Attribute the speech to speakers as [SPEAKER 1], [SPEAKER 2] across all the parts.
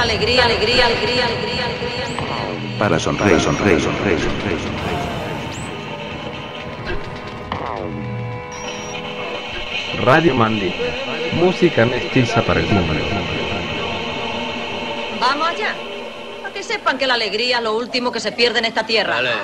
[SPEAKER 1] alegría, alegría, alegría, alegría, alegría.
[SPEAKER 2] Para sonreír, sonreír, sonreír, sonreír.
[SPEAKER 3] Radio Mandinga, música mestiza para el mundo.
[SPEAKER 1] Vamos allá. Para que sepan que la alegría es lo último que se pierde en esta tierra.
[SPEAKER 4] Dale.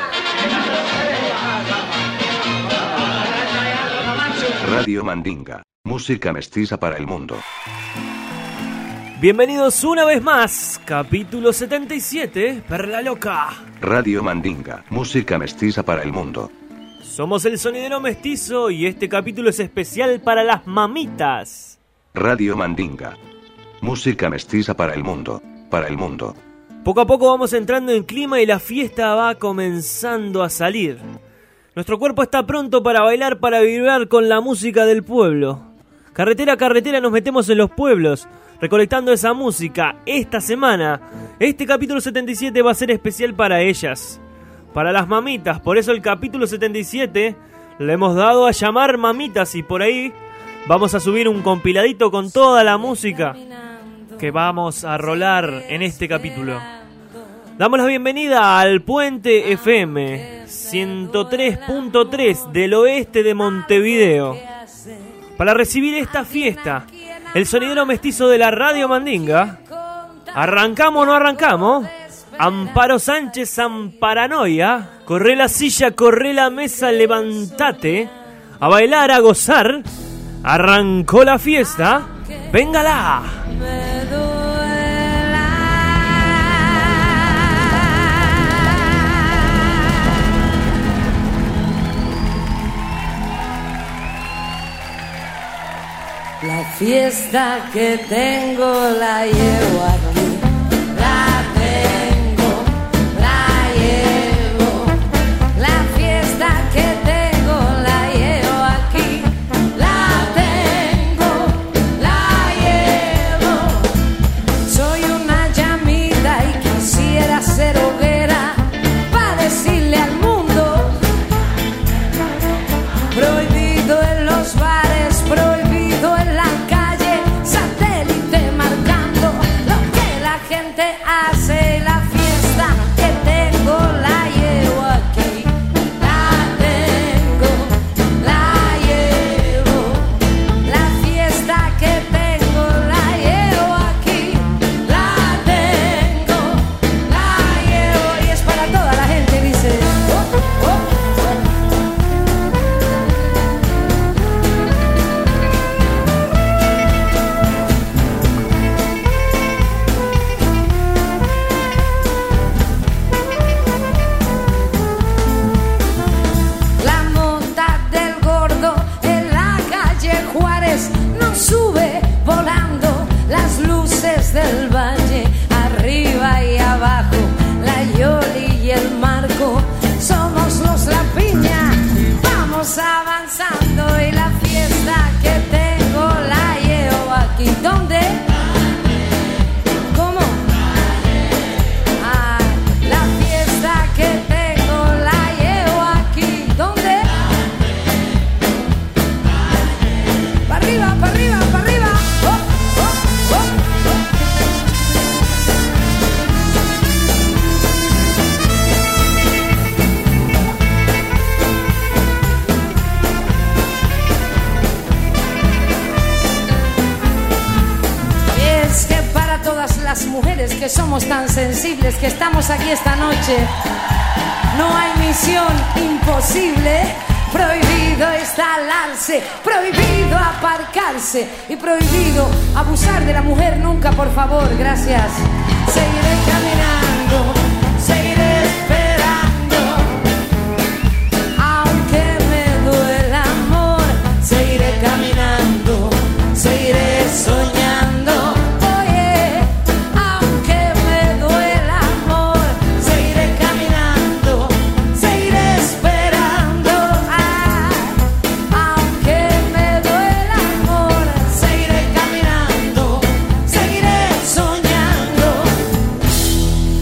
[SPEAKER 2] Radio Mandinga, música mestiza para el mundo.
[SPEAKER 5] Bienvenidos una vez más, capítulo 77, Perla Loca.
[SPEAKER 2] Radio Mandinga, música mestiza para el mundo.
[SPEAKER 5] Somos el sonidero mestizo y este capítulo es especial para las mamitas.
[SPEAKER 2] Radio Mandinga, música mestiza para el mundo, para el mundo.
[SPEAKER 5] Poco a poco vamos entrando en clima y la fiesta va comenzando a salir. Nuestro cuerpo está pronto para bailar, para vibrar con la música del pueblo. Carretera a carretera nos metemos en los pueblos, recolectando esa música. Esta semana, este capítulo 77 va a ser especial para ellas, para las mamitas. Por eso el capítulo 77 le hemos dado a llamar mamitas y por ahí vamos a subir un compiladito con toda la música que vamos a rolar en este capítulo. Damos la bienvenida al Puente FM 103.3 del oeste de Montevideo para recibir esta fiesta. El sonidero mestizo de la Radio Mandinga. ¿Arrancamos o no arrancamos? Amparo Sánchez, Amparanoia. Corre la silla, corre la mesa, levántate. A bailar, a gozar. Arrancó la fiesta. ¡Véngala!
[SPEAKER 6] La fiesta que tengo la llevo aquí, la tengo, la llevo. La fiesta que tengo la llevo aquí, la tengo, la llevo. Soy una llamita y quisiera ser hoguera para decirle al mundo, prohibido en los bares, prohibido en la calle, satélite marcando lo que la gente hace. La fiesta que tengo la llevo aquí, la tengo, la llevo. La fiesta que tengo la llevo aquí, la tengo, la llevo. Y es para toda la gente, dice. La monta del gordo en la calle Juárez nos sube volando las luces del valle, arriba y abajo, la Yoli y el Marco, somos los La Piña, vamos avanzando y la fiesta que tengo la llevo aquí. ¿Dónde? ¿Cómo? Ah, la fiesta que tengo la llevo aquí. ¿Dónde? ¡Para arriba, para arriba, para arriba! ¡Oh, oh, oh! Es que para todas las mujeres que somos tan sensibles, que estamos aquí esta noche, no hay misión imposible. Prohibido instalarse, prohibido aparcarse y prohibido abusar de la mujer nunca, por favor, gracias. Seguiré caminando, seguiré esperando, aunque me duela amor, seguiré caminando, seguiré soñando. Oye, aunque me duela amor, seguiré caminando, seguiré esperando. Aunque me duela amor, seguiré caminando, seguiré soñando.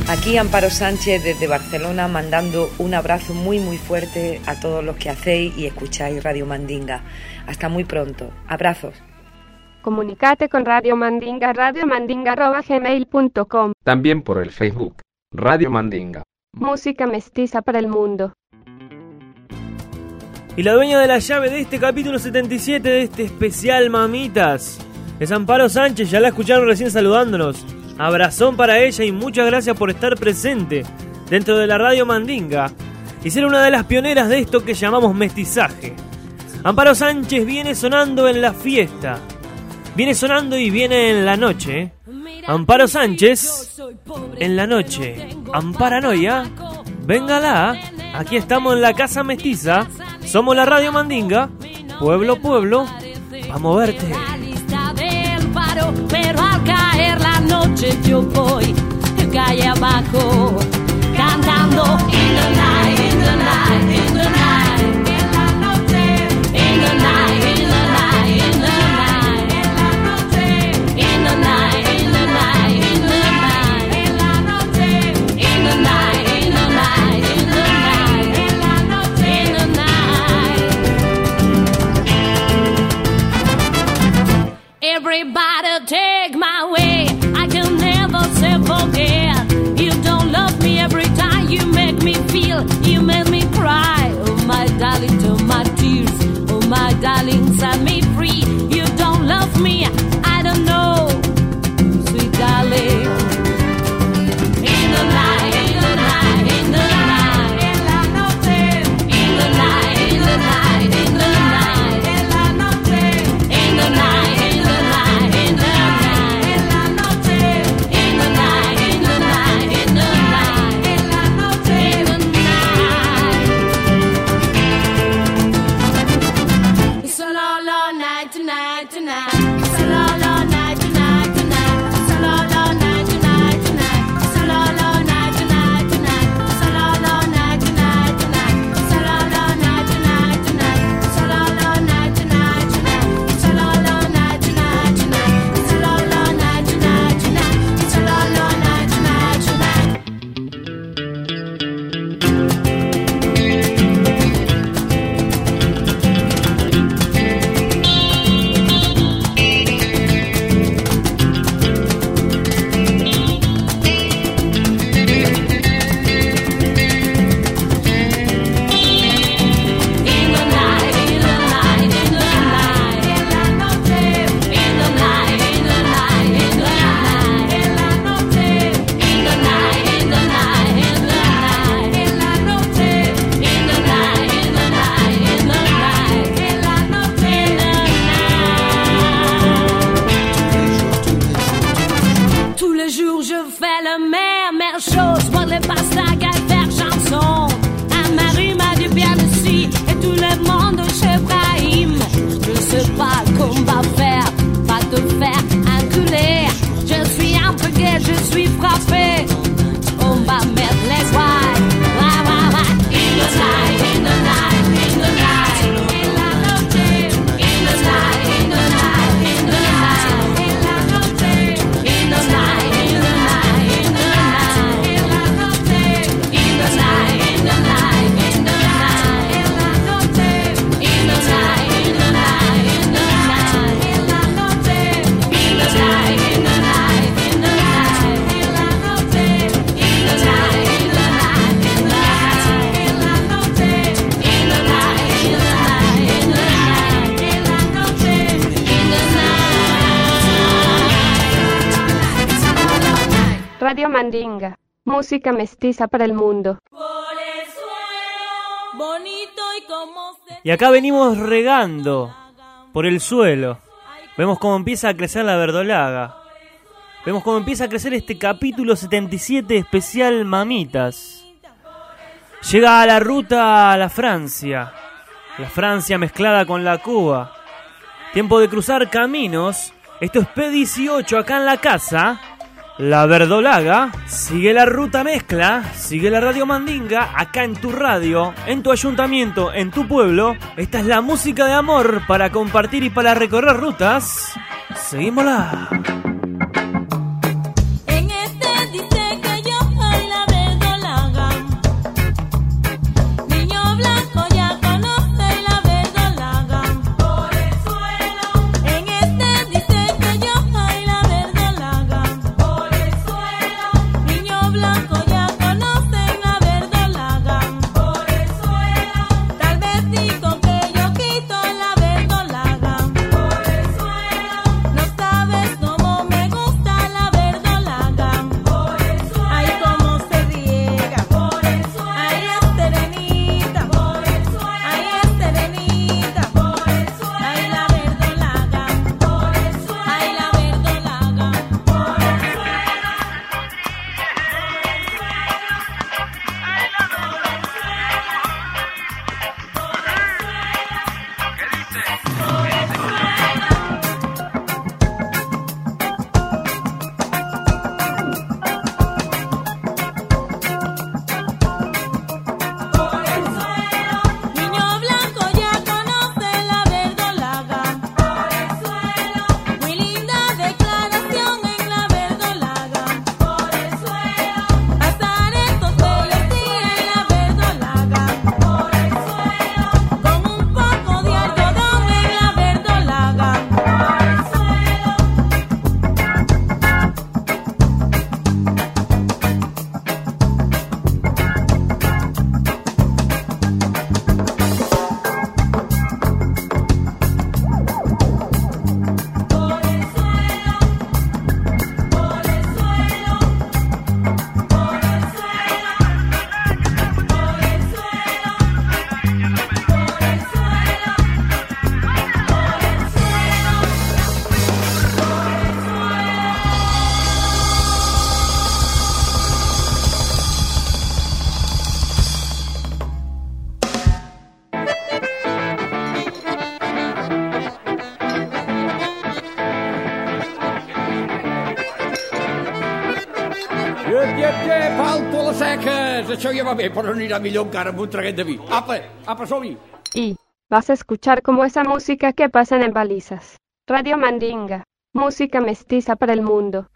[SPEAKER 4] Aquí Amparo Sánchez desde Barcelona, mandando un abrazo muy muy fuerte a todos los que hacéis y escucháis Radio Mandinga. Hasta muy pronto. Abrazos.
[SPEAKER 7] Comunicate con Radio Mandinga, radiomandinga@gmail.com.
[SPEAKER 3] También por el Facebook, Radio Mandinga.
[SPEAKER 7] Música mestiza para el mundo.
[SPEAKER 5] Y la dueña de la llave de este capítulo 77 de este especial Mamitas es Amparo Sánchez, ya la escucharon recién saludándonos. Abrazón para ella y muchas gracias por estar presente dentro de la Radio Mandinga y ser una de las pioneras de esto que llamamos mestizaje. Amparo Sánchez viene sonando en la fiesta, viene sonando y viene en la noche. Amparo Sánchez en la noche. Amparanoia, véngala. Aquí estamos en la Casa Mestiza. Somos la Radio Mandinga. Pueblo, pueblo, pa' moverte.
[SPEAKER 6] Pero al caer la noche yo voy calle abajo cantando in the night, in the night, in the night, en la noche, in the night, in the night, in the night, en la noche, in the night, in the night, in the night, en la noche, in the night, in the night, in the night, en la noche, in the night. Everybody take my way, I can never say forget. You don't love me every time you make me feel, you make me cry. Oh my darling, to my tears, oh my darling, set me free. You don't love me, I don't know, sweet darling. In the night, in the night, in the night, en la noche, in the night, in the night, in the night, en la noche, in the night.
[SPEAKER 7] Radio Mandinga, música mestiza para el mundo.
[SPEAKER 5] Y acá venimos regando por el suelo. Vemos cómo empieza a crecer la verdolaga. Vemos cómo empieza a crecer este capítulo 77 especial Mamitas. Llega a la ruta a la Francia mezclada con la Cuba. Tiempo de cruzar caminos. Esto es P18 acá en la casa. La verdolaga, sigue la ruta mezcla, sigue la Radio Mandinga, acá en tu radio, en tu ayuntamiento, en tu pueblo. Esta es la música de amor para compartir y para recorrer rutas. Seguímosla.
[SPEAKER 6] En este dice que yo
[SPEAKER 8] Falto les seques! Això ja va bé, però anirà millor encara amb un traguet de vi. Apa, apa, som-hi!
[SPEAKER 7] Y vas a escuchar como esa música que pasan en balizas. Radio Mandinga, música mestiza para el mundo.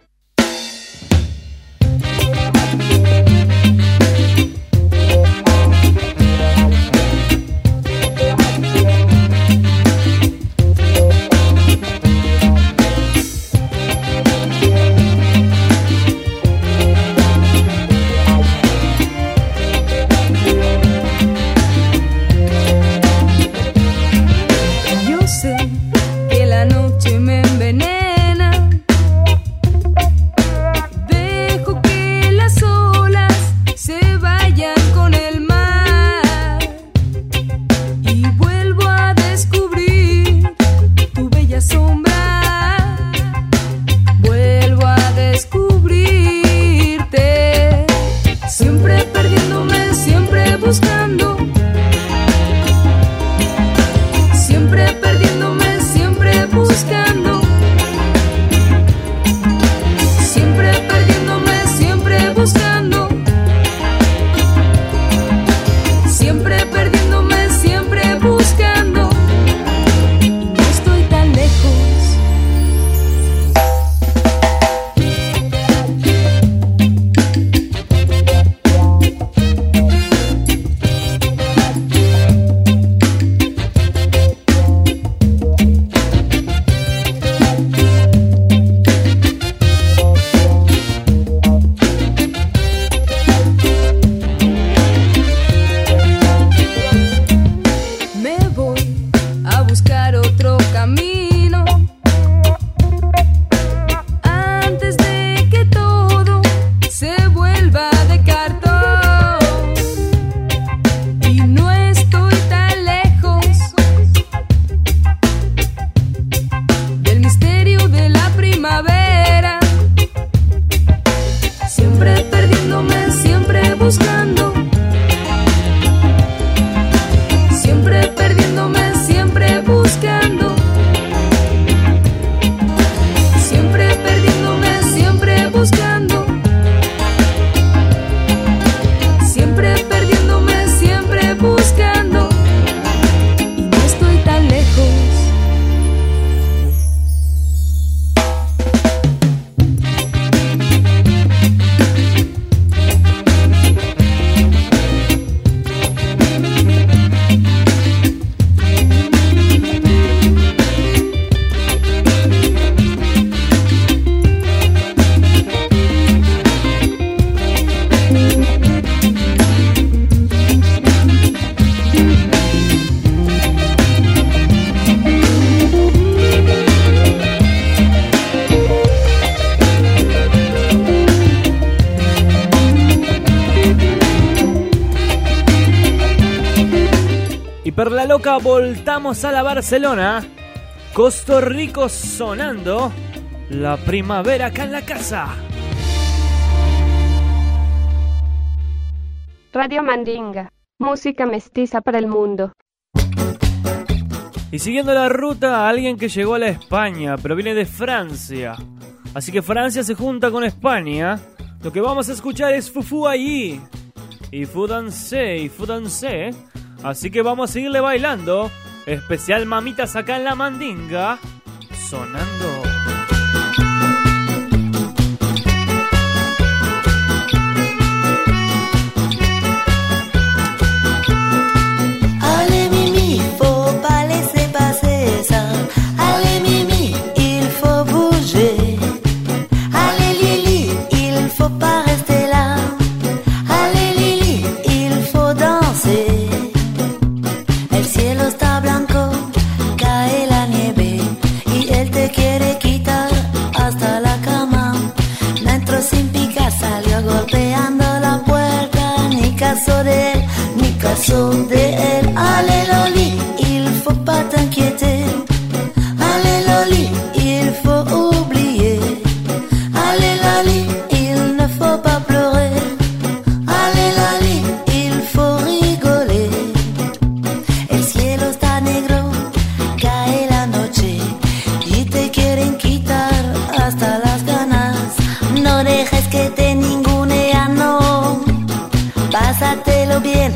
[SPEAKER 5] Y per la loca voltamos a la Barcelona. Costa Rica sonando. La primavera acá en la casa.
[SPEAKER 7] Radio Mandinga, música mestiza para el mundo.
[SPEAKER 5] Y siguiendo la ruta, alguien que llegó a la España, pero viene de Francia. Así que Francia se junta con España. Lo que vamos a escuchar es Fufu allí. Y Fu Dansé. Así que vamos a seguirle bailando. Especial mamitas acá en la Mandinga. Sonando.
[SPEAKER 9] De él, allez Loli, il faut pas t'inquiéter. Allez Loli, il faut oublier. Allez Loli, il ne faut pas pleurer. Allez Loli, il faut rigoler. El cielo está negro, cae la noche y te quieren quitar hasta las ganas. No dejes que te ningunean, no. Pásatelo bien,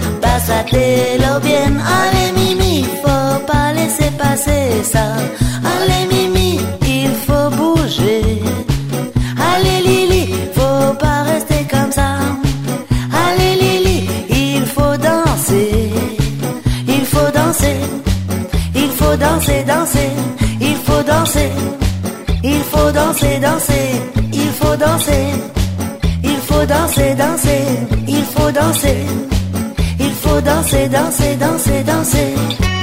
[SPEAKER 9] allez Mimi, faut pas laisser passer ça. Allez Mimi, il faut bouger. Allez Lili, faut pas rester comme ça. Allez Lili, il faut danser. Il faut danser, il faut danser, danser. Il faut danser, il faut danser, danser. Il faut danser, il faut danser, danser. Il faut danser. Il faut danser, danser, danser, danser.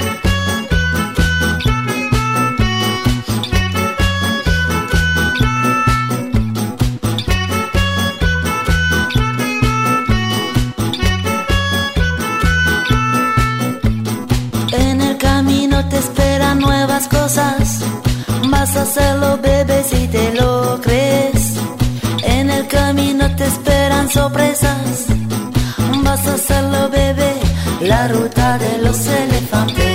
[SPEAKER 9] En el camino te esperan nuevas cosas. Vas a hacerlo, bebé, si te lo crees. En el camino te esperan sorpresas. Vas a hacerlo, bebé, la ruta de los elefantes.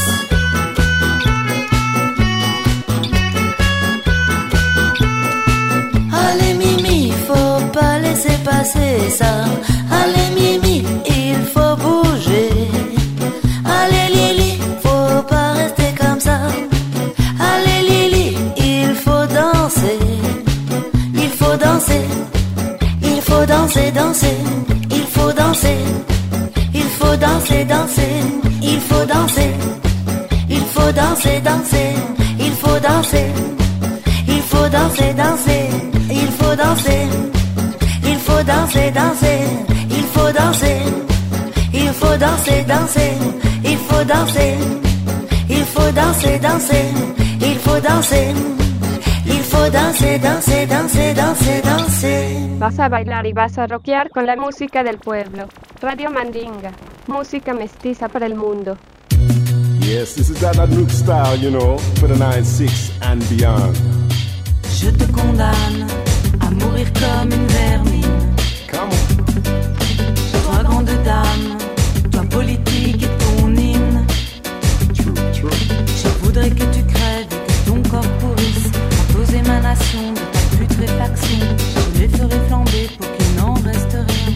[SPEAKER 9] Allez Mimi, faut pas laisser passer ça. Allez Mimi, il faut bouger. Allez Lili, faut pas rester comme ça. Allez Lili, il faut danser. Il faut danser. Il faut danser, danser. Il faut danser, il faut danser, danser, il faut danser, il faut danser, danser, il faut danser, il faut danser, danser, il faut danser, il faut danser, danser, il faut danser, il faut danser, danser, il faut danser, il faut danser, danser, il faut danser, il faut danser, danser, danser, danser, danser.
[SPEAKER 7] Vas a bailar y vas a rockear con la música del pueblo. Radio Mandinga, música mestiza para el mundo.
[SPEAKER 10] Yes, this is that Anouk style, you know, for the 9-6 and beyond.
[SPEAKER 11] Je te condamne à mourir comme une vermine.
[SPEAKER 10] Come on.
[SPEAKER 11] Toi grande dame, toi politique et ton hymne.
[SPEAKER 10] True, true.
[SPEAKER 11] Je voudrais que tu crèves et que ton corps pourrisse quant aux émanations de ta putréfaction. Je les ferai flamber pour qu'il n'en reste rien.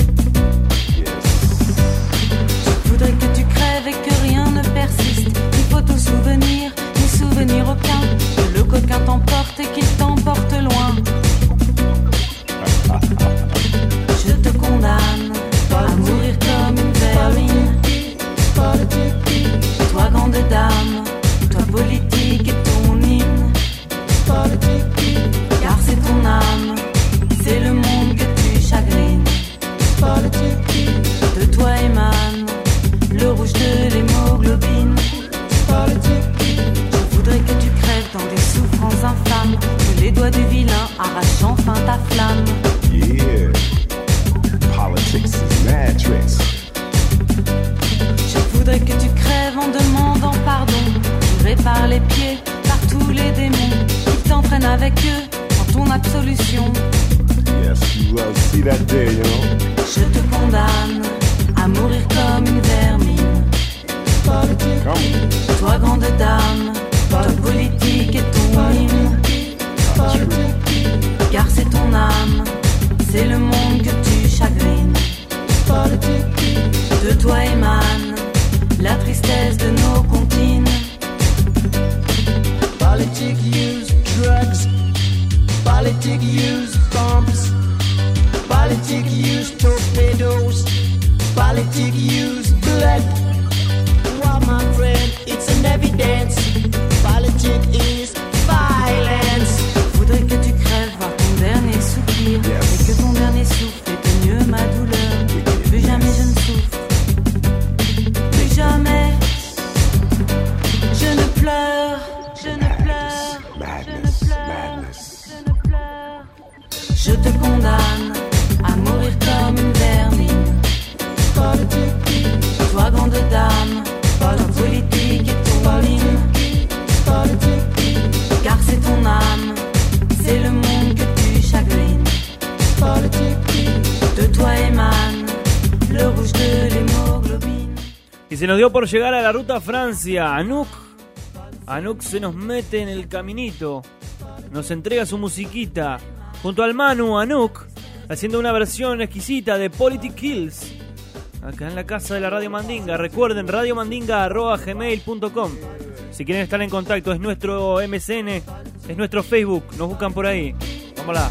[SPEAKER 11] Je voudrais que tu crèves et que rien ne persiste. Il faut tout souvenir, ni souvenir aucun. Que le coquin t'emporte et qu'il t'emporte loin.
[SPEAKER 10] see that day, you know.
[SPEAKER 11] Je te condamne à mourir comme une vermine. Toi grande dame, toi politique et ton hymne. Car c'est ton âme, c'est le monde que tu chagrines. De toi émane la tristesse de nos comptines.
[SPEAKER 12] Politic use drugs, politic use bombs, politic use torpedoes, politic use blood. Well, my friend, it's an evidence. Politic is violence.
[SPEAKER 11] Faudrait que tu crèves, voir ton dernier soupir, et que ton dernier souffle éteigne ma douleur. Plus jamais je ne souffre, plus jamais je ne pleure, je ne pleure, je ne pleure, je ne pleure. Je te condamne à mourir comme une vermine. Toi grande dame, toi politique et ton hymne. Car c'est ton âme, c'est le monde que tu chagrines. De toi émane le rouge de l'hémoglobine.
[SPEAKER 5] Y se nos dio por llegar a la ruta Francia. Anouk se nos mete en el caminito, nos entrega su musiquita junto al Manu Anouk, haciendo una versión exquisita de Politic Kills acá en la casa de la Radio Mandinga. Recuerden, radiomandinga@gmail.com. Si quieren estar en contacto, es nuestro MSN, es nuestro Facebook, nos buscan por ahí. Vámonos.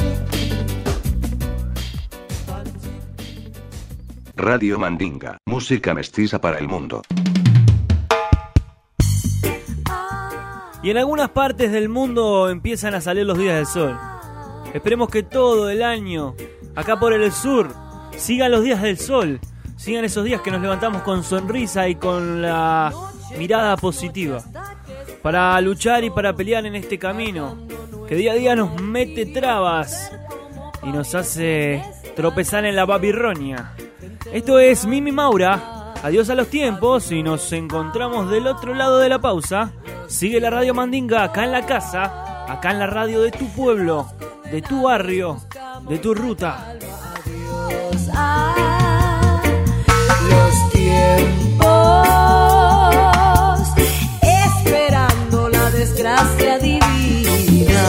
[SPEAKER 2] Radio Mandinga, música mestiza para el mundo.
[SPEAKER 5] Y en algunas partes del mundo empiezan a salir los días del sol. Esperemos que todo el año, acá por el sur, sigan los días del sol. Sigan esos días que nos levantamos con sonrisa y con la mirada positiva. Para luchar y para pelear en este camino que día a día nos mete trabas y nos hace tropezar en la babirronia. Esto es Mimi Maura. Adiós a los tiempos y nos encontramos del otro lado de la pausa. Sigue la Radio Mandinga acá en la casa, acá en la radio de tu pueblo, de tu barrio, de tu ruta.
[SPEAKER 6] Los tiempos esperando la desgracia divina.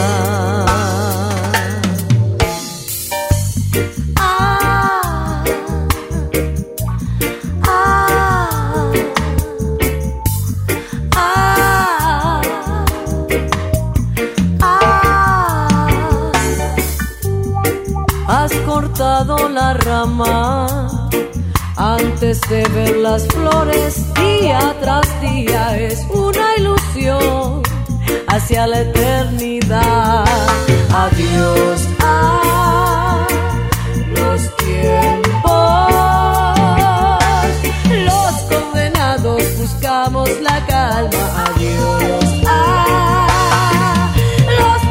[SPEAKER 13] Has cortado la rama antes de ver las flores, día tras día es una ilusión hacia la eternidad. Adiós a los tiempos, los condenados buscamos la calma. Adiós a los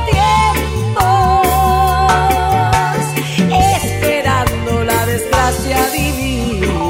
[SPEAKER 13] tiempos, esperando la desgracia divina.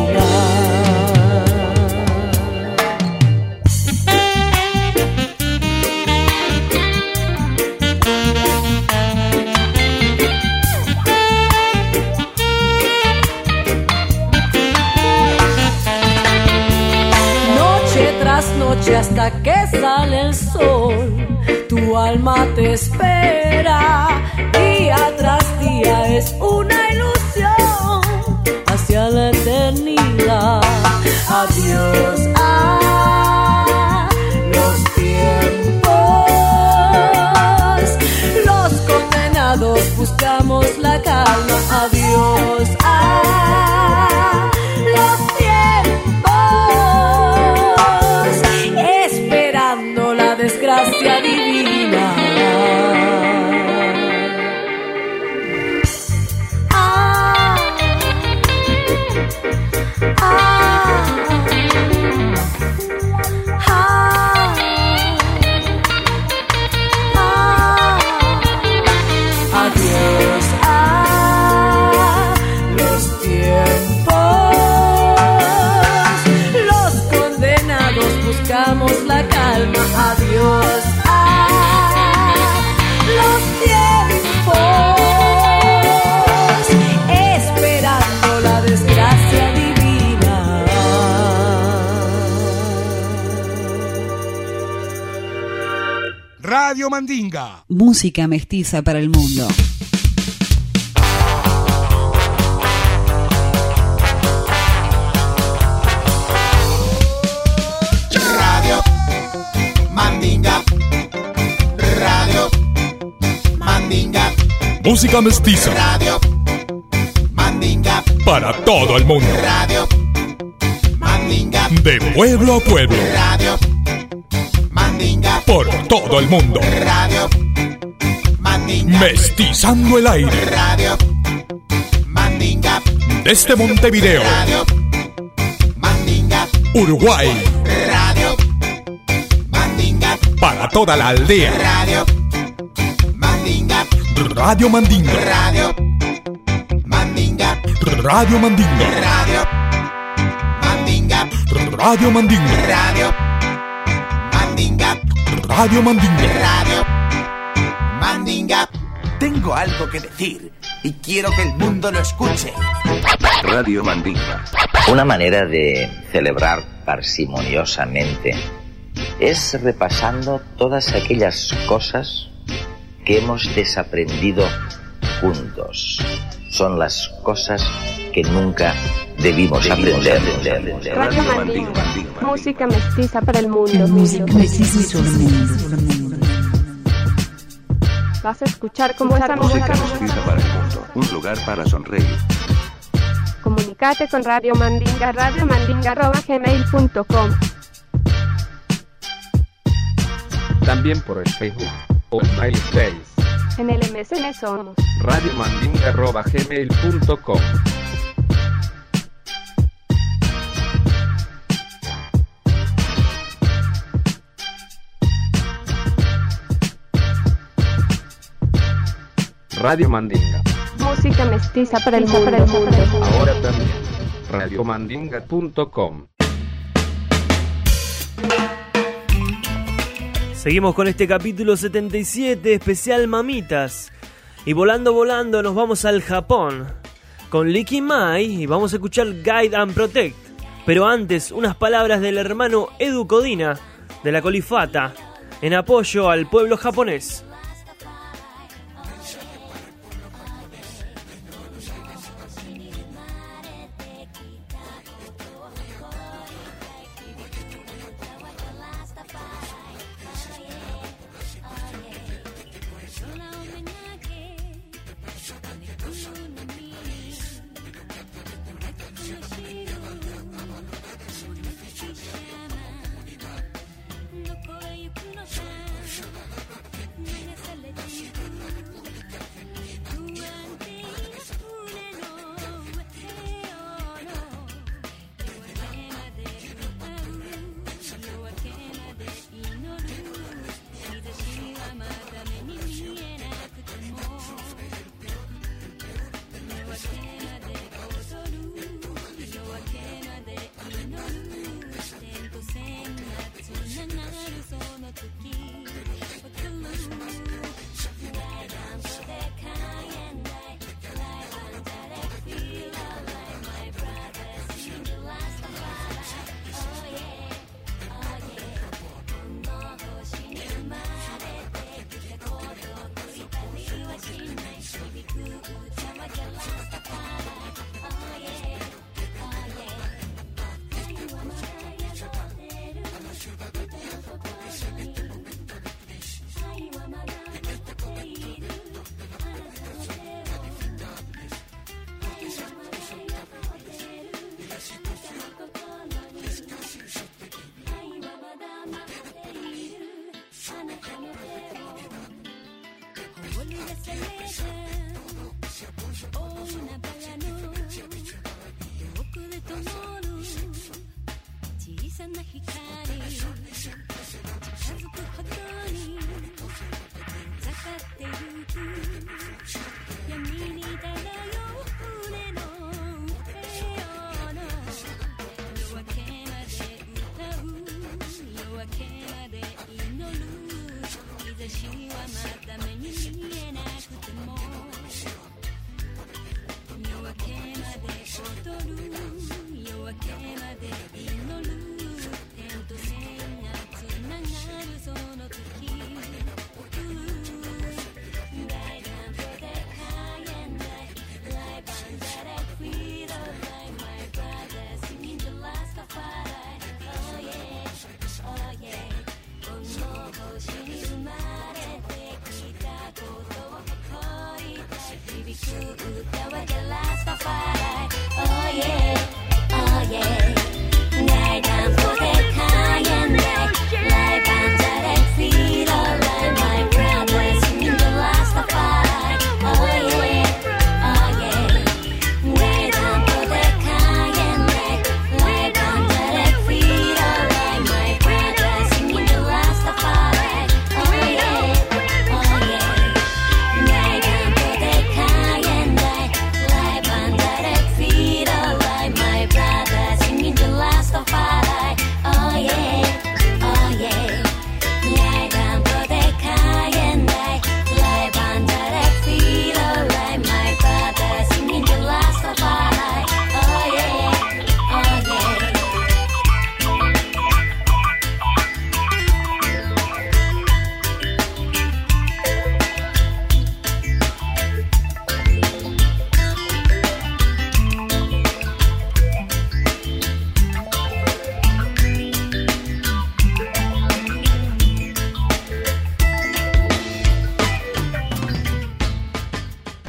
[SPEAKER 13] Noche hasta que sale el sol, tu alma te espera, día tras día es una ilusión hacia la eternidad. Adiós a los tiempos, los condenados buscamos la calma. Adiós a los tiempos, esperando la desgracia divina.
[SPEAKER 14] Radio Mandinga.
[SPEAKER 15] Música mestiza para el mundo.
[SPEAKER 16] Radio Mandinga. Radio Mandinga.
[SPEAKER 14] Música mestiza.
[SPEAKER 16] Radio Mandinga.
[SPEAKER 14] Para todo el mundo.
[SPEAKER 16] Radio Mandinga.
[SPEAKER 14] De pueblo a pueblo.
[SPEAKER 16] Radio Mandinga.
[SPEAKER 14] Por todo el mundo.
[SPEAKER 16] Radio Mandinga.
[SPEAKER 14] Mestizando el aire.
[SPEAKER 16] Radio Mandinga.
[SPEAKER 14] Desde Montevideo.
[SPEAKER 16] Radio Mandinga.
[SPEAKER 14] Uruguay.
[SPEAKER 16] Radio Mandinga.
[SPEAKER 14] Para toda la aldea.
[SPEAKER 16] Radio Mandinga.
[SPEAKER 14] Radio Mandinga.
[SPEAKER 16] Radio Mandinga.
[SPEAKER 14] Radio Mandinga.
[SPEAKER 16] Radio Mandinga.
[SPEAKER 14] Radio Mandinga.
[SPEAKER 16] Radio Mandinga.
[SPEAKER 14] Radio Mandinga.
[SPEAKER 16] Radio Mandinga. Tengo algo que decir y quiero que el mundo lo escuche.
[SPEAKER 2] Radio Mandinga.
[SPEAKER 17] Una manera de celebrar parsimoniosamente es repasando todas aquellas cosas que hemos desaprendido juntos. Son las cosas que nunca debimos aprender.
[SPEAKER 7] Radio Mandinga. Música mestiza para el mundo. Música
[SPEAKER 15] mestiza para el mundo.
[SPEAKER 7] Vas a escuchar cómo esa
[SPEAKER 2] música mestiza para el mundo. Un lugar para sonreír.
[SPEAKER 7] Comunicate con Radio Mandinga, radiomandinga@gmail.com.
[SPEAKER 3] También por el Facebook o el MySpace.
[SPEAKER 7] En el MSN somos
[SPEAKER 3] radiomandinga@gmail.com. Radio Mandinga.
[SPEAKER 7] Música mestiza para el mundo.
[SPEAKER 3] Ahora también radiomandinga.com.
[SPEAKER 5] Seguimos con este capítulo 77, especial Mamitas. Y volando nos vamos al Japón con Licky Mai y vamos a escuchar Guide and Protect. Pero antes, unas palabras del hermano Edu Codina de la Colifata en apoyo al pueblo japonés.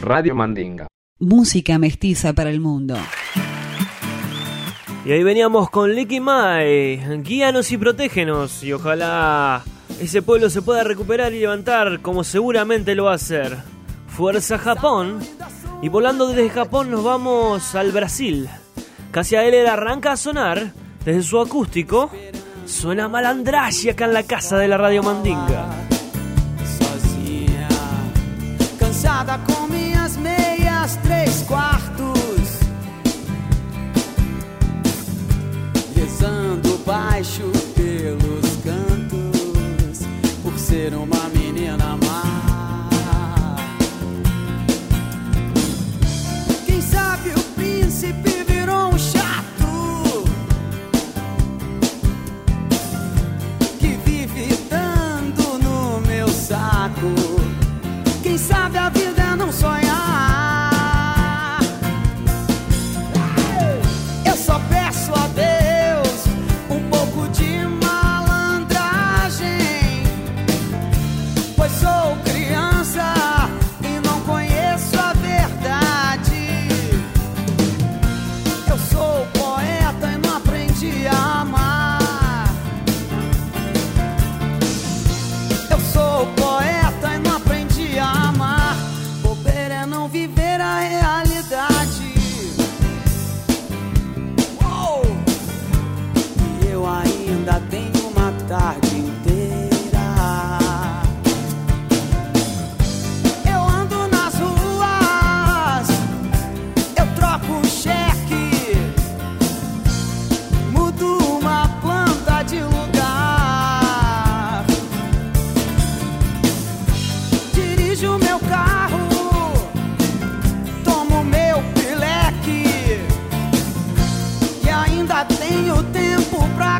[SPEAKER 3] Radio Mandinga.
[SPEAKER 15] Música mestiza para el mundo.
[SPEAKER 5] Y ahí veníamos con Licky Mai, guíanos y protégenos, y ojalá ese pueblo se pueda recuperar y levantar como seguramente lo va a hacer. Fuerza Japón. Y volando desde Japón nos vamos al Brasil. Cassia Eller arranca a sonar desde su acústico. Suena Malandragem acá en la casa de la Radio Mandinga.
[SPEAKER 12] Sozinha, cansada com minhas meias 3/4, rezando baixo pelos cantos, por ser uma menina má. Quem sabe o príncipe virou chato, que vive dando no meu saco. Quem sabe a vida é não sonhar. Eu só peço a Deus um pouco de malandragem, pois sou criança e não conheço a verdade. Eu sou poeta e não aprendi a amar. Eu sou poeta e não aprendi a amar. Bobeira é não viver a realidade. Uou! E eu ainda tenho uma tarde inteira. Eu ando nas ruas, eu troco um cheque, mudo uma planta de lugar, dirijo meu carro, tomo meu pileque e ainda tenho tempo pra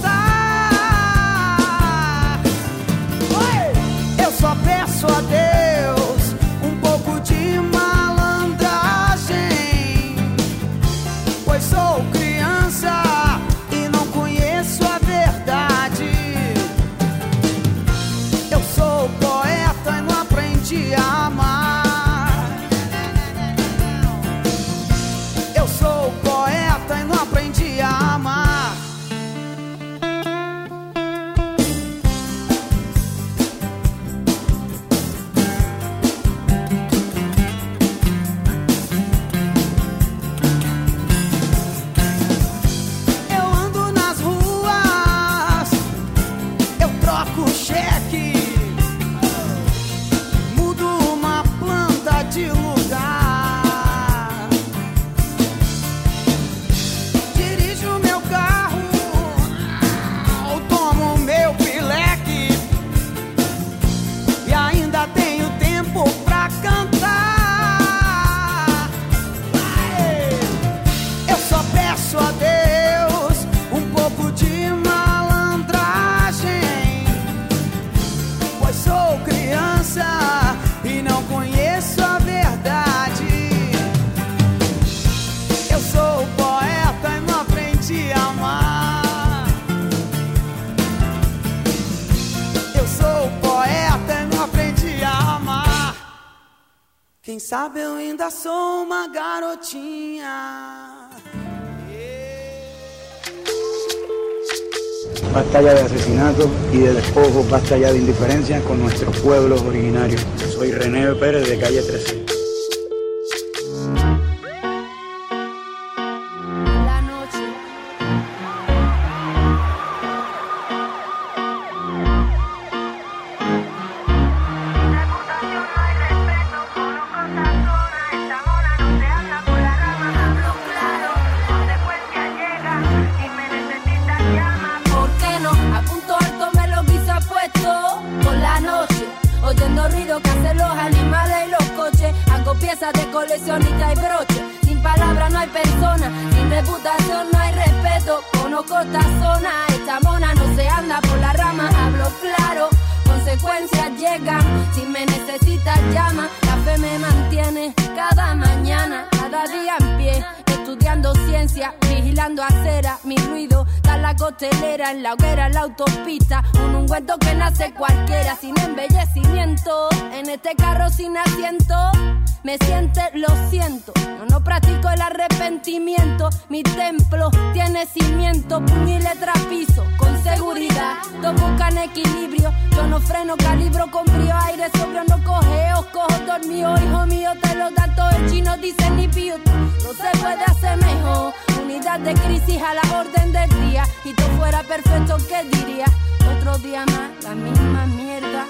[SPEAKER 12] cantar. Oi! Eu só peço a Deus um pouco de malandragem, pois sou criança e não conheço a verdade. Eu sou poeta e não aprendi a amar. Eu sou poeta e não aprendi a amar. Eu ando nas ruas, eu troco cheque, mudo uma planta de lugar, dirijo meu carro, tomo meu pileque e ainda tenho tempo pra cantar. Eu só peço a Deus um pouco de malandragem, pois sou criança e não conheço a verdade. Eu sou poeta e não aprendi a amar. Eu sou poeta e não aprendi a amar. Quem sabe eu ainda sou uma garotinha.
[SPEAKER 18] Basta ya de asesinatos y de despojos, basta ya de indiferencia con nuestros pueblos originarios. Soy René Pérez de Calle 13.
[SPEAKER 6] La noche.
[SPEAKER 13] ¿Por qué no? A punto alto me lo quise puesto por la noche, oyendo ruido que hacen los animales y los coches. Hago piezas de coleccionista y broche. Sin palabras no hay persona, sin reputación no hay respeto. Conozco esta zona, esta mona no se anda por la rama. Hablo claro, consecuencias llegan. Si me necesitas llama, la fe me mantiene cada mañana, cada día en pie, estudiando ciencia, vigilando acera, mi ruido da la costelera, en la hoguera, en la autopista, un ungüento que nace cualquiera, sin embellecimiento, en este carro sin asiento, me siente, lo siento. Yo no practico el arrepentimiento. Mi templo tiene cimiento, puño y letra piso, con seguridad. Todos buscan equilibrio. Yo no freno, calibro con brío, aire sobrio, no cogeo, cojo dormido, hijo mío, te lo da todo el chino, dice ni pío. No se puede hacer mejor. Unidad de crisis a la orden del día. Y tú fuera perfecto, ¿qué diría? Otro día más, la misma mierda.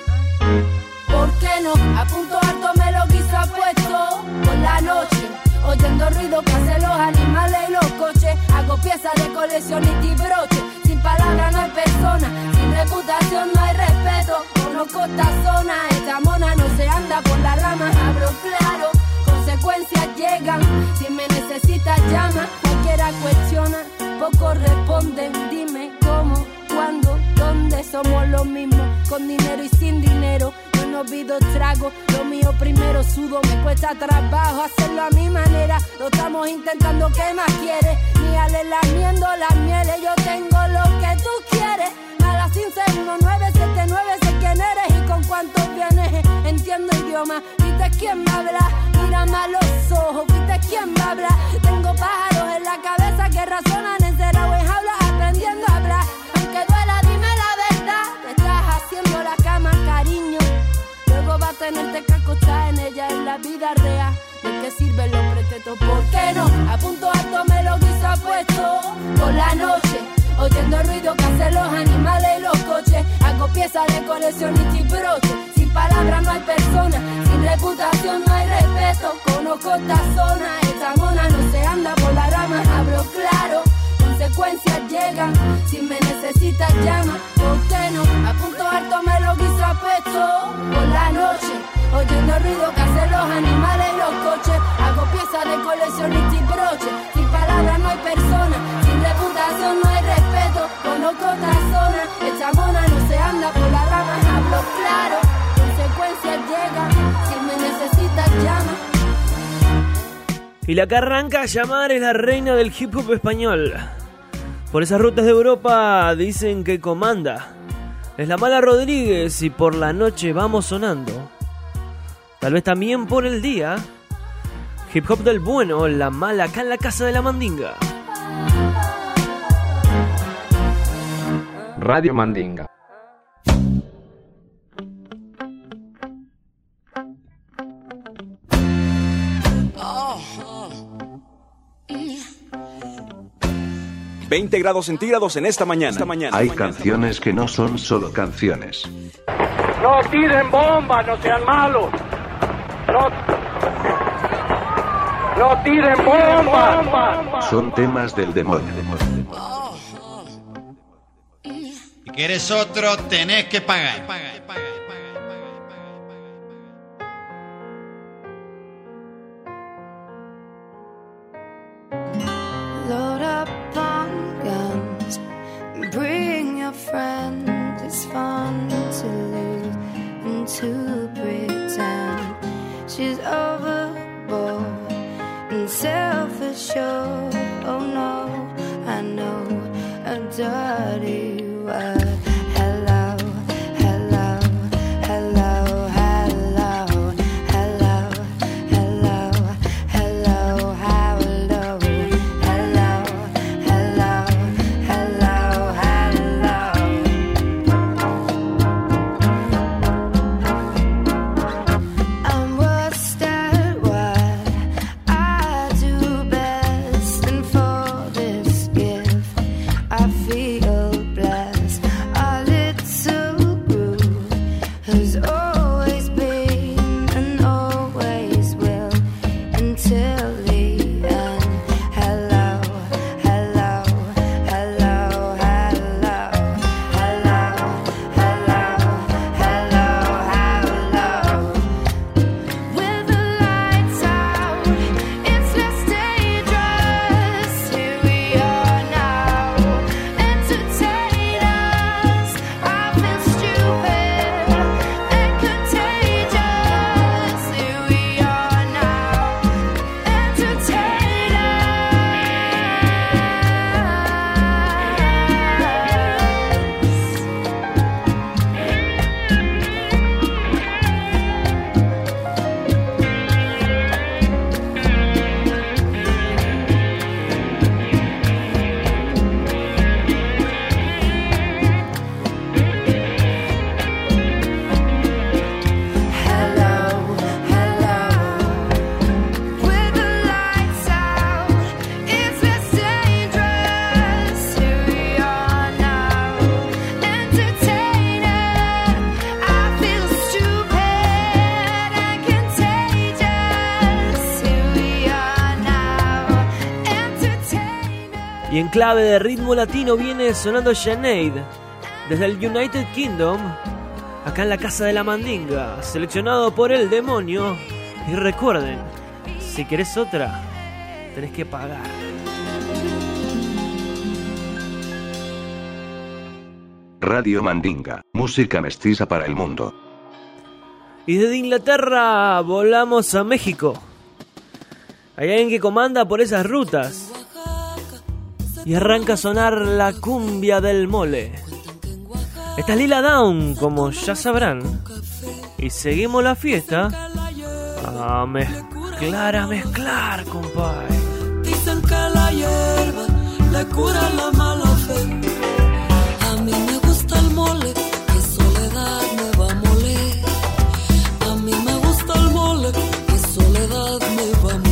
[SPEAKER 13] ¿Por qué no? A punto alto me lo guisa puesto por la noche, oyendo ruido que hacen los animales y los coches. Hago piezas de coleccionista y broche. Sin palabras no hay persona, sin reputación no hay respeto. Conozco esta zona, esta mona no se anda por las ramas. Abro claro, consecuencias llegan. Si me necesitas llama, cualquiera cuestiona. Pocos responden, dime cómo, cuándo, dónde. Somos los mismos, con dinero y sin dinero. Yo no olvido trago, lo mío primero sudo. Me cuesta trabajo hacerlo a mi manera. Lo estamos intentando, ¿qué más quieres? Ni ale lamiendo las mieles. Yo tengo lo que tú quieres. Mala 151979, sé quién eres y con cuántos vienes. Entiendo idioma, viste quién me habla. Mírame a los ojos, viste quién me habla. Tengo pájaros en la cabeza que razonan encerrados en jaulas aprendiendo a hablar. Aunque duela, dime la verdad. Te estás haciendo la cama, cariño. Luego va a tenerte que acostar en ella en la vida real. ¿De qué sirven los pretextos? ¿Por qué no? A punto alto me lo guisa puesto por la noche, oyendo el ruido que hacen los animales y los coches. Hago piezas de coleccionista y broche. Sin palabras no hay persona, sin reputación no hay respeto. Conozco esta zona, esta mona no se anda por las ramas. Hablo claro, consecuencias llegan. Si me necesitas llama, ¿por qué no? A punto alto me lo guisa puesto por la noche, oyendo el ruido que hacen los animales y los coches. Hago piezas de coleccionista y broche. Sin palabras no hay persona, sin reputación no hay respeto. Conozco esta zona, esta mona no se anda por las ramas. Hablo claro, consecuencias llegan. Si me necesitas llama.
[SPEAKER 5] Y la que arranca a llamar es la reina del hip hop español. Por esas rutas de Europa dicen que comanda. Es la Mala Rodríguez y por la noche vamos sonando. Tal vez también por el día. Hip hop del bueno, La Mala acá en la casa de la Mandinga.
[SPEAKER 3] Radio Mandinga.
[SPEAKER 19] ...20 grados centígrados en esta mañana.
[SPEAKER 2] Hay canciones que no son solo canciones.
[SPEAKER 20] No tiren bombas, no sean malos. No tiren bombas.
[SPEAKER 2] Son temas del demonio.
[SPEAKER 21] Si quieres otro, tenés que pagar.
[SPEAKER 6] Load up on guns, bring your friends. It's fun to lose and to pretend. She's overboard and self-assured. Oh no, I know a dirty word. Hello, hello, hello, hello, hello, hello, hello, hello, hello, hello, hello, hello. I'm worst at what I do best, and for this gift I feel
[SPEAKER 5] Y en clave de ritmo latino viene sonando Sinead desde el United Kingdom, acá en la Casa de la Mandinga, seleccionado por el demonio. Y recuerden, si querés otra, tenés que pagar.
[SPEAKER 2] Radio Mandinga, música mestiza para el mundo.
[SPEAKER 5] Y desde Inglaterra volamos a México. Hay alguien que comanda por esas rutas. Y arranca a sonar la cumbia del mole. Esta es Lila Down, como ya sabrán. Y seguimos la fiesta a mezclar, compadre.
[SPEAKER 1] Dicen que la hierba le cura la mala fe. A mí me gusta el mole, que soledad me va a moler. A mí me gusta el mole, que soledad me va a moler.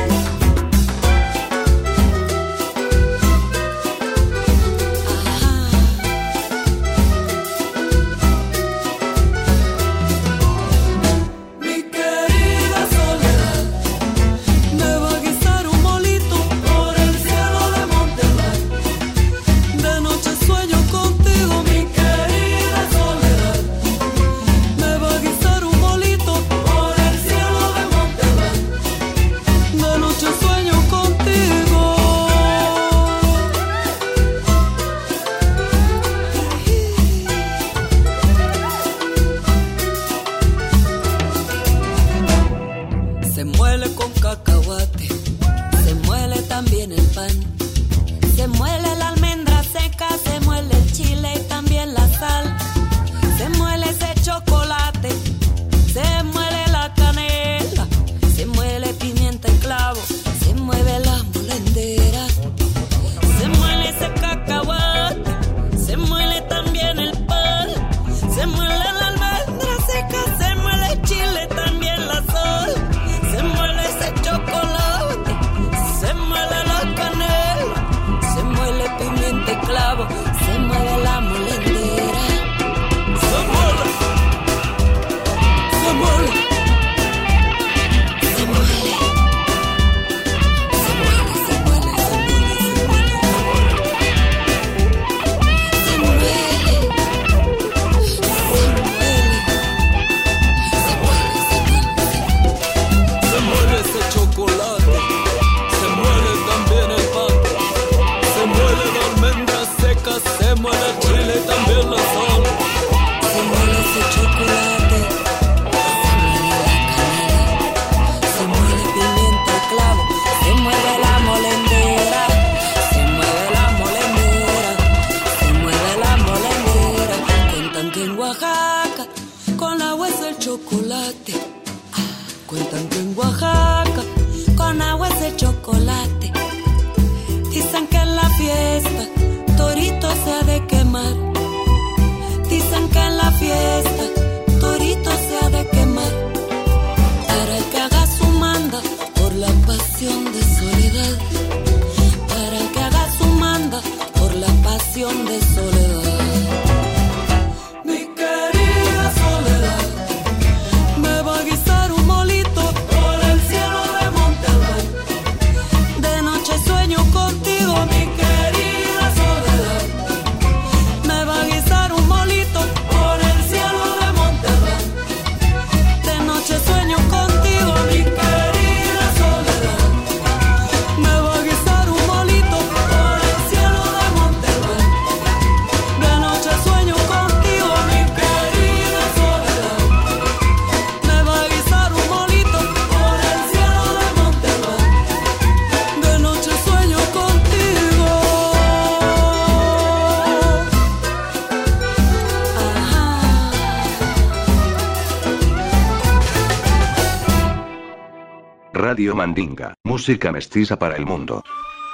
[SPEAKER 2] Radio Mandinga, música mestiza para el mundo.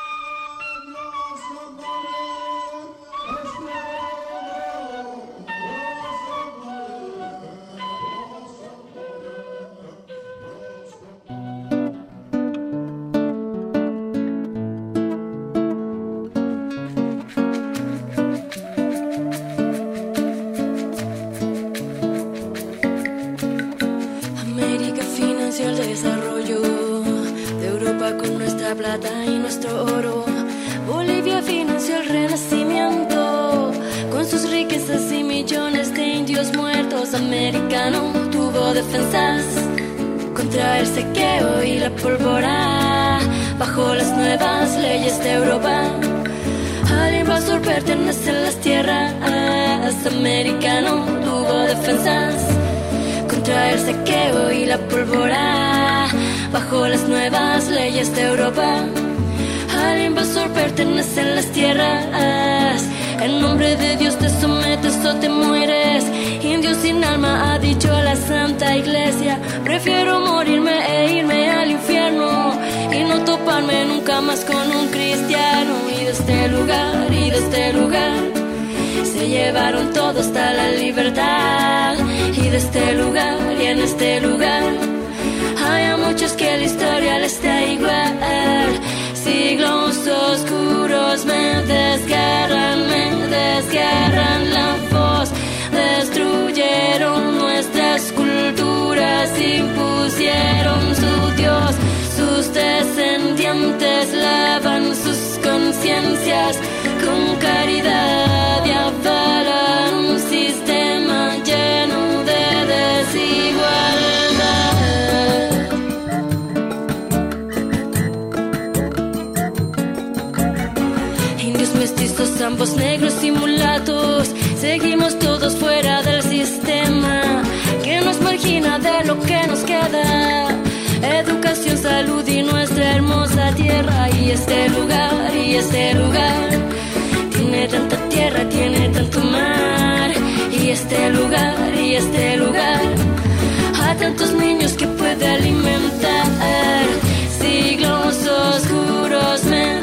[SPEAKER 1] América financió el desarrollo de Europa con nuestra plata y nuestro oro. Bolivia
[SPEAKER 6] americano tuvo defensas contra el saqueo y la pólvora. Bajo las nuevas leyes de Europa, al invasor pertenecen las tierras. Americano tuvo defensas contra el saqueo y la pólvora. Bajo las nuevas leyes de Europa, al invasor pertenecen las tierras. En nombre de Dios te sometes o te mueres. Indio sin alma ha dicho a la Santa Iglesia. Prefiero morirme e irme al infierno y no toparme nunca más con un cristiano. Y de este lugar se llevaron todo hasta la libertad. Y de este lugar y en este lugar hay a muchos que la historia les da igual. Siglos oscuros me desgarran la voz. Destruyeron nuestras culturas, impusieron su Dios. Sus descendientes lavan sus conciencias con caridad y avalan un sistema lleno de desigualdad. Indios mestizos, ambos negros y mulatos, seguimos todos fuera del sistema que nos margina de lo que nos queda. Educación, salud y nuestra hermosa tierra. Y este lugar tiene tanta tierra, tiene tanto mar. Y este lugar a tantos niños que puede alimentar. Siglos oscuros me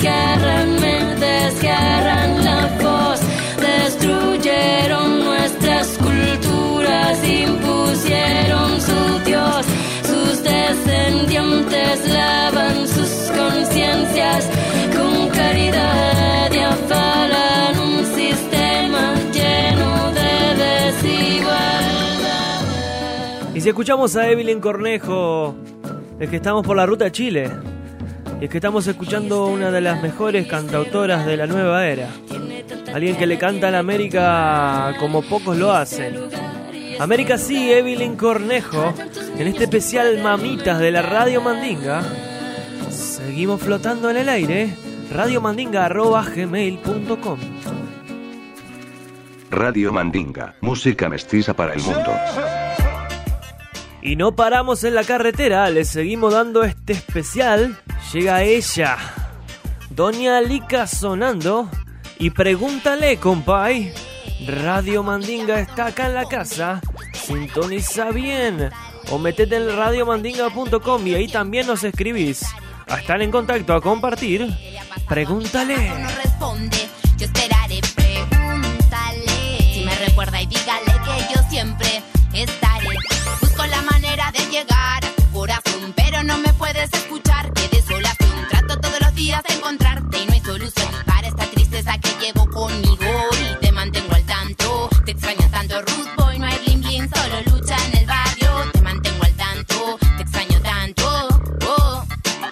[SPEAKER 6] desgarran la voz. Destruyeron nuestras culturas, impusieron su Dios. Sus descendientes lavan sus conciencias con caridad y avalan un sistema lleno de desigualdad.
[SPEAKER 5] Y si escuchamos a Evelyn Cornejo, es que estamos por la ruta a Chile. Y es que estamos escuchando una de las mejores cantautoras de la nueva era. Alguien que le canta a la América como pocos lo hacen. América sí, Evelyn Cornejo. En este especial Mamitas de la Radio Mandinga. Seguimos flotando en el aire. radiomandinga@gmail.com.
[SPEAKER 2] Radio Mandinga, música mestiza para el mundo.
[SPEAKER 5] Y no paramos en la carretera, le seguimos dando este especial. Llega ella, Doña Lica sonando. Y pregúntale, compay. Radio Mandinga está acá en la casa. Sintoniza bien. O metete en radiomandinga.com y ahí también nos escribís. A estar en contacto, a compartir. Pregúntale.
[SPEAKER 4] No responde, yo esperaré, pregúntale. Si me recuerda y dígale que yo siempre estaré. Busco la manera de llegar a tu corazón, pero no me puedes escuchar. Qué desolación, trato todos los días de encontrarte y no hay solución para esta tristeza que llevo conmigo. Y te mantengo al tanto, te extraño tanto, Ruth Boy. No hay bling bling, solo lucha en el barrio. Te mantengo al tanto, te extraño tanto. Oh.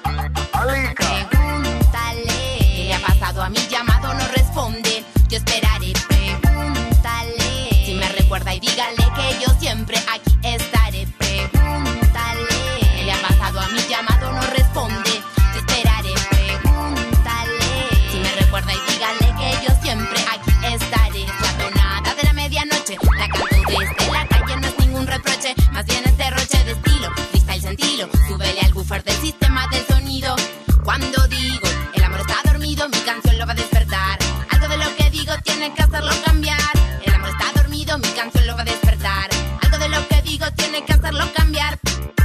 [SPEAKER 4] Pregúntale, ¿qué le ha pasado a mi llamado? No responde, yo esperaré, pregúntale. Si me recuerda y dígale que yo siempre aquí estaré. Pregúntale, ¿qué le ha pasado a mi llamado? No responde, yo esperaré, pregúntale. Si me recuerda y dígale que yo siempre aquí estaré. Es la tonada de la medianoche, la canto desde la calle, no es ningún reproche, más bien es derroche de estilo, freestyle sentido. Súbele al buffer del sistema del sonido. Cuando digo, el amor está dormido, mi canción lo va a despertar. Algo de lo que digo tiene que hacerlo cambiar. El amor está dormido, mi canción lo va a despertar. Algo de lo que digo tiene que hacerlo cambiar.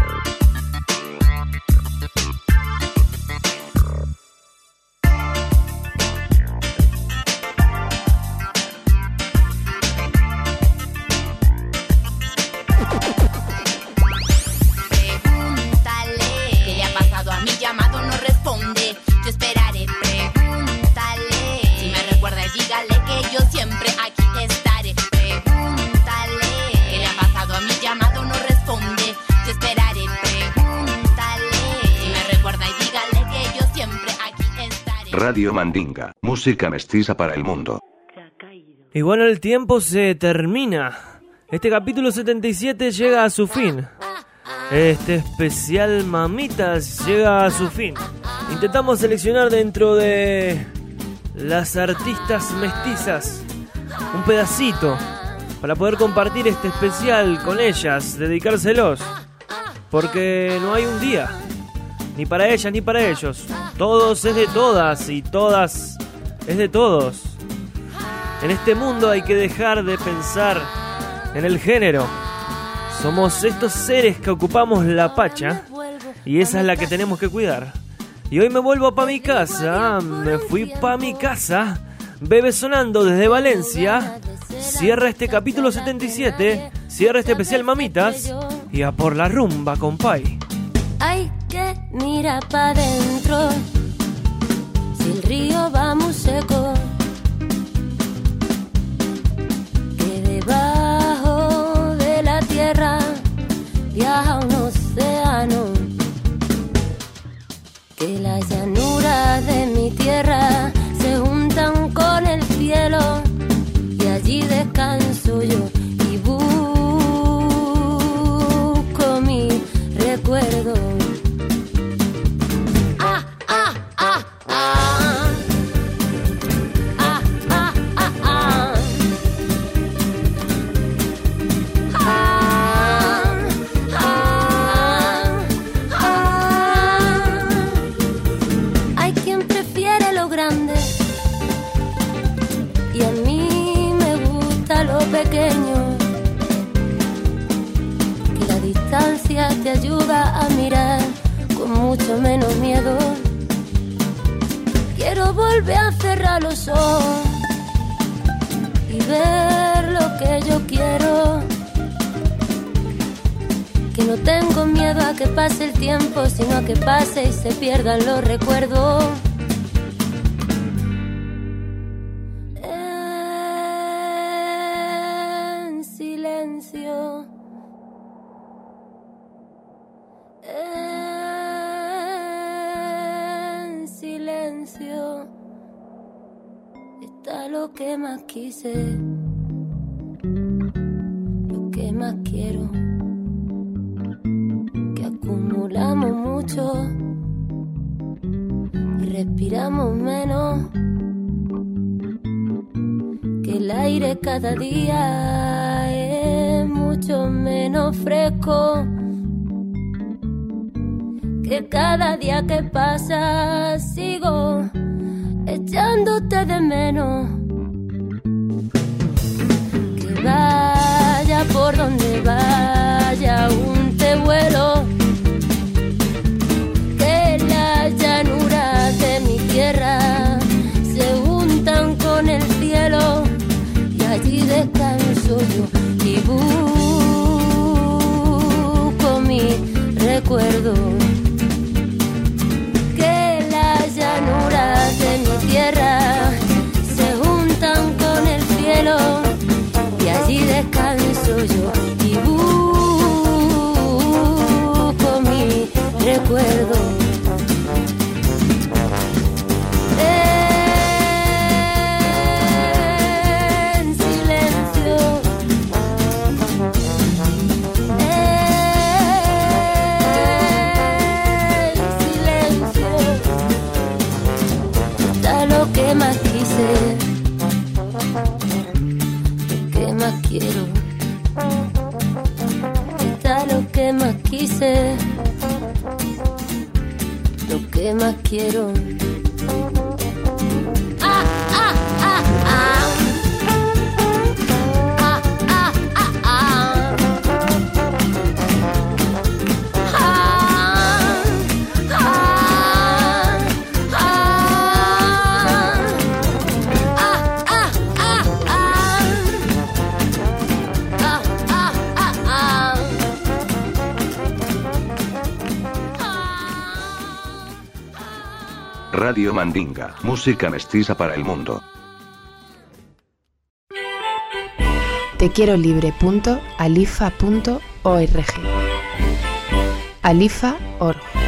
[SPEAKER 4] Pregúntale, ¿qué le ha pasado a mi llamado? No responde, yo esperaré. Pregúntale, si me recuerda y dígale que yo siempre aquí estaré. Pregúntale, ¿qué le ha pasado a mi llamado? No responde, yo esperaré. Pregúntale, si me recuerda y dígale que yo siempre aquí estaré.
[SPEAKER 2] Radio Mandinga, música mestiza para el mundo.
[SPEAKER 5] Y bueno, el tiempo se termina. Este capítulo 77 llega a su fin. Este especial Mamitas llega a su fin. Intentamos seleccionar dentro de las artistas mestizas un pedacito para poder compartir este especial con ellas, dedicárselos, porque no hay un día ni para ellas ni para ellos. Todos es de todas y todas es de todos. En este mundo hay que dejar de pensar en el género. Somos estos seres que ocupamos la pacha y esa es la que tenemos que cuidar. Y hoy me vuelvo pa' mi casa, me fui pa' mi casa. Bebe sonando desde Valencia. Cierra este capítulo 77, cierra este especial Mamitas y a por la rumba, compay.
[SPEAKER 8] Hay que mirar pa' adentro, si el río va muy seco, que debajo de la tierra viaja un océano, que las llanuras de mi tierra se juntan con el cielo y allí descanso yo y busco mi recuerdo. Hay quien prefiere lo grande y a mí me gusta lo pequeño, que la distancia te ayuda a mirar con mucho menos miedo. Quiero volver a cerrar los ojos y ver lo que yo quiero, que no tengo miedo a que pase el tiempo, sino a que pase y se pierdan los recuerdos. En silencio, en silencio, está lo que más quise, lo que más quiero, que acumulamos mucho y respiramos menos, que el aire cada día es mucho menos fresco, que cada día que pasa sigo echándote de menos, que vaya por donde vaya un te vuelo, que las llanuras de mi tierra se juntan con el cielo y allí descanso yo y busco mi recuerdo, que las llanuras de mi tierra se juntan con el cielo y allí descanso yo y busco mi recuerdo. En silencio, en silencio, está lo que más quise, lo que más quiero, está lo que más quise, lo que más quiero.
[SPEAKER 2] Radio Mandinga, música mestiza para el mundo.
[SPEAKER 22] Tequierolibre.alifa.org. Alifa.org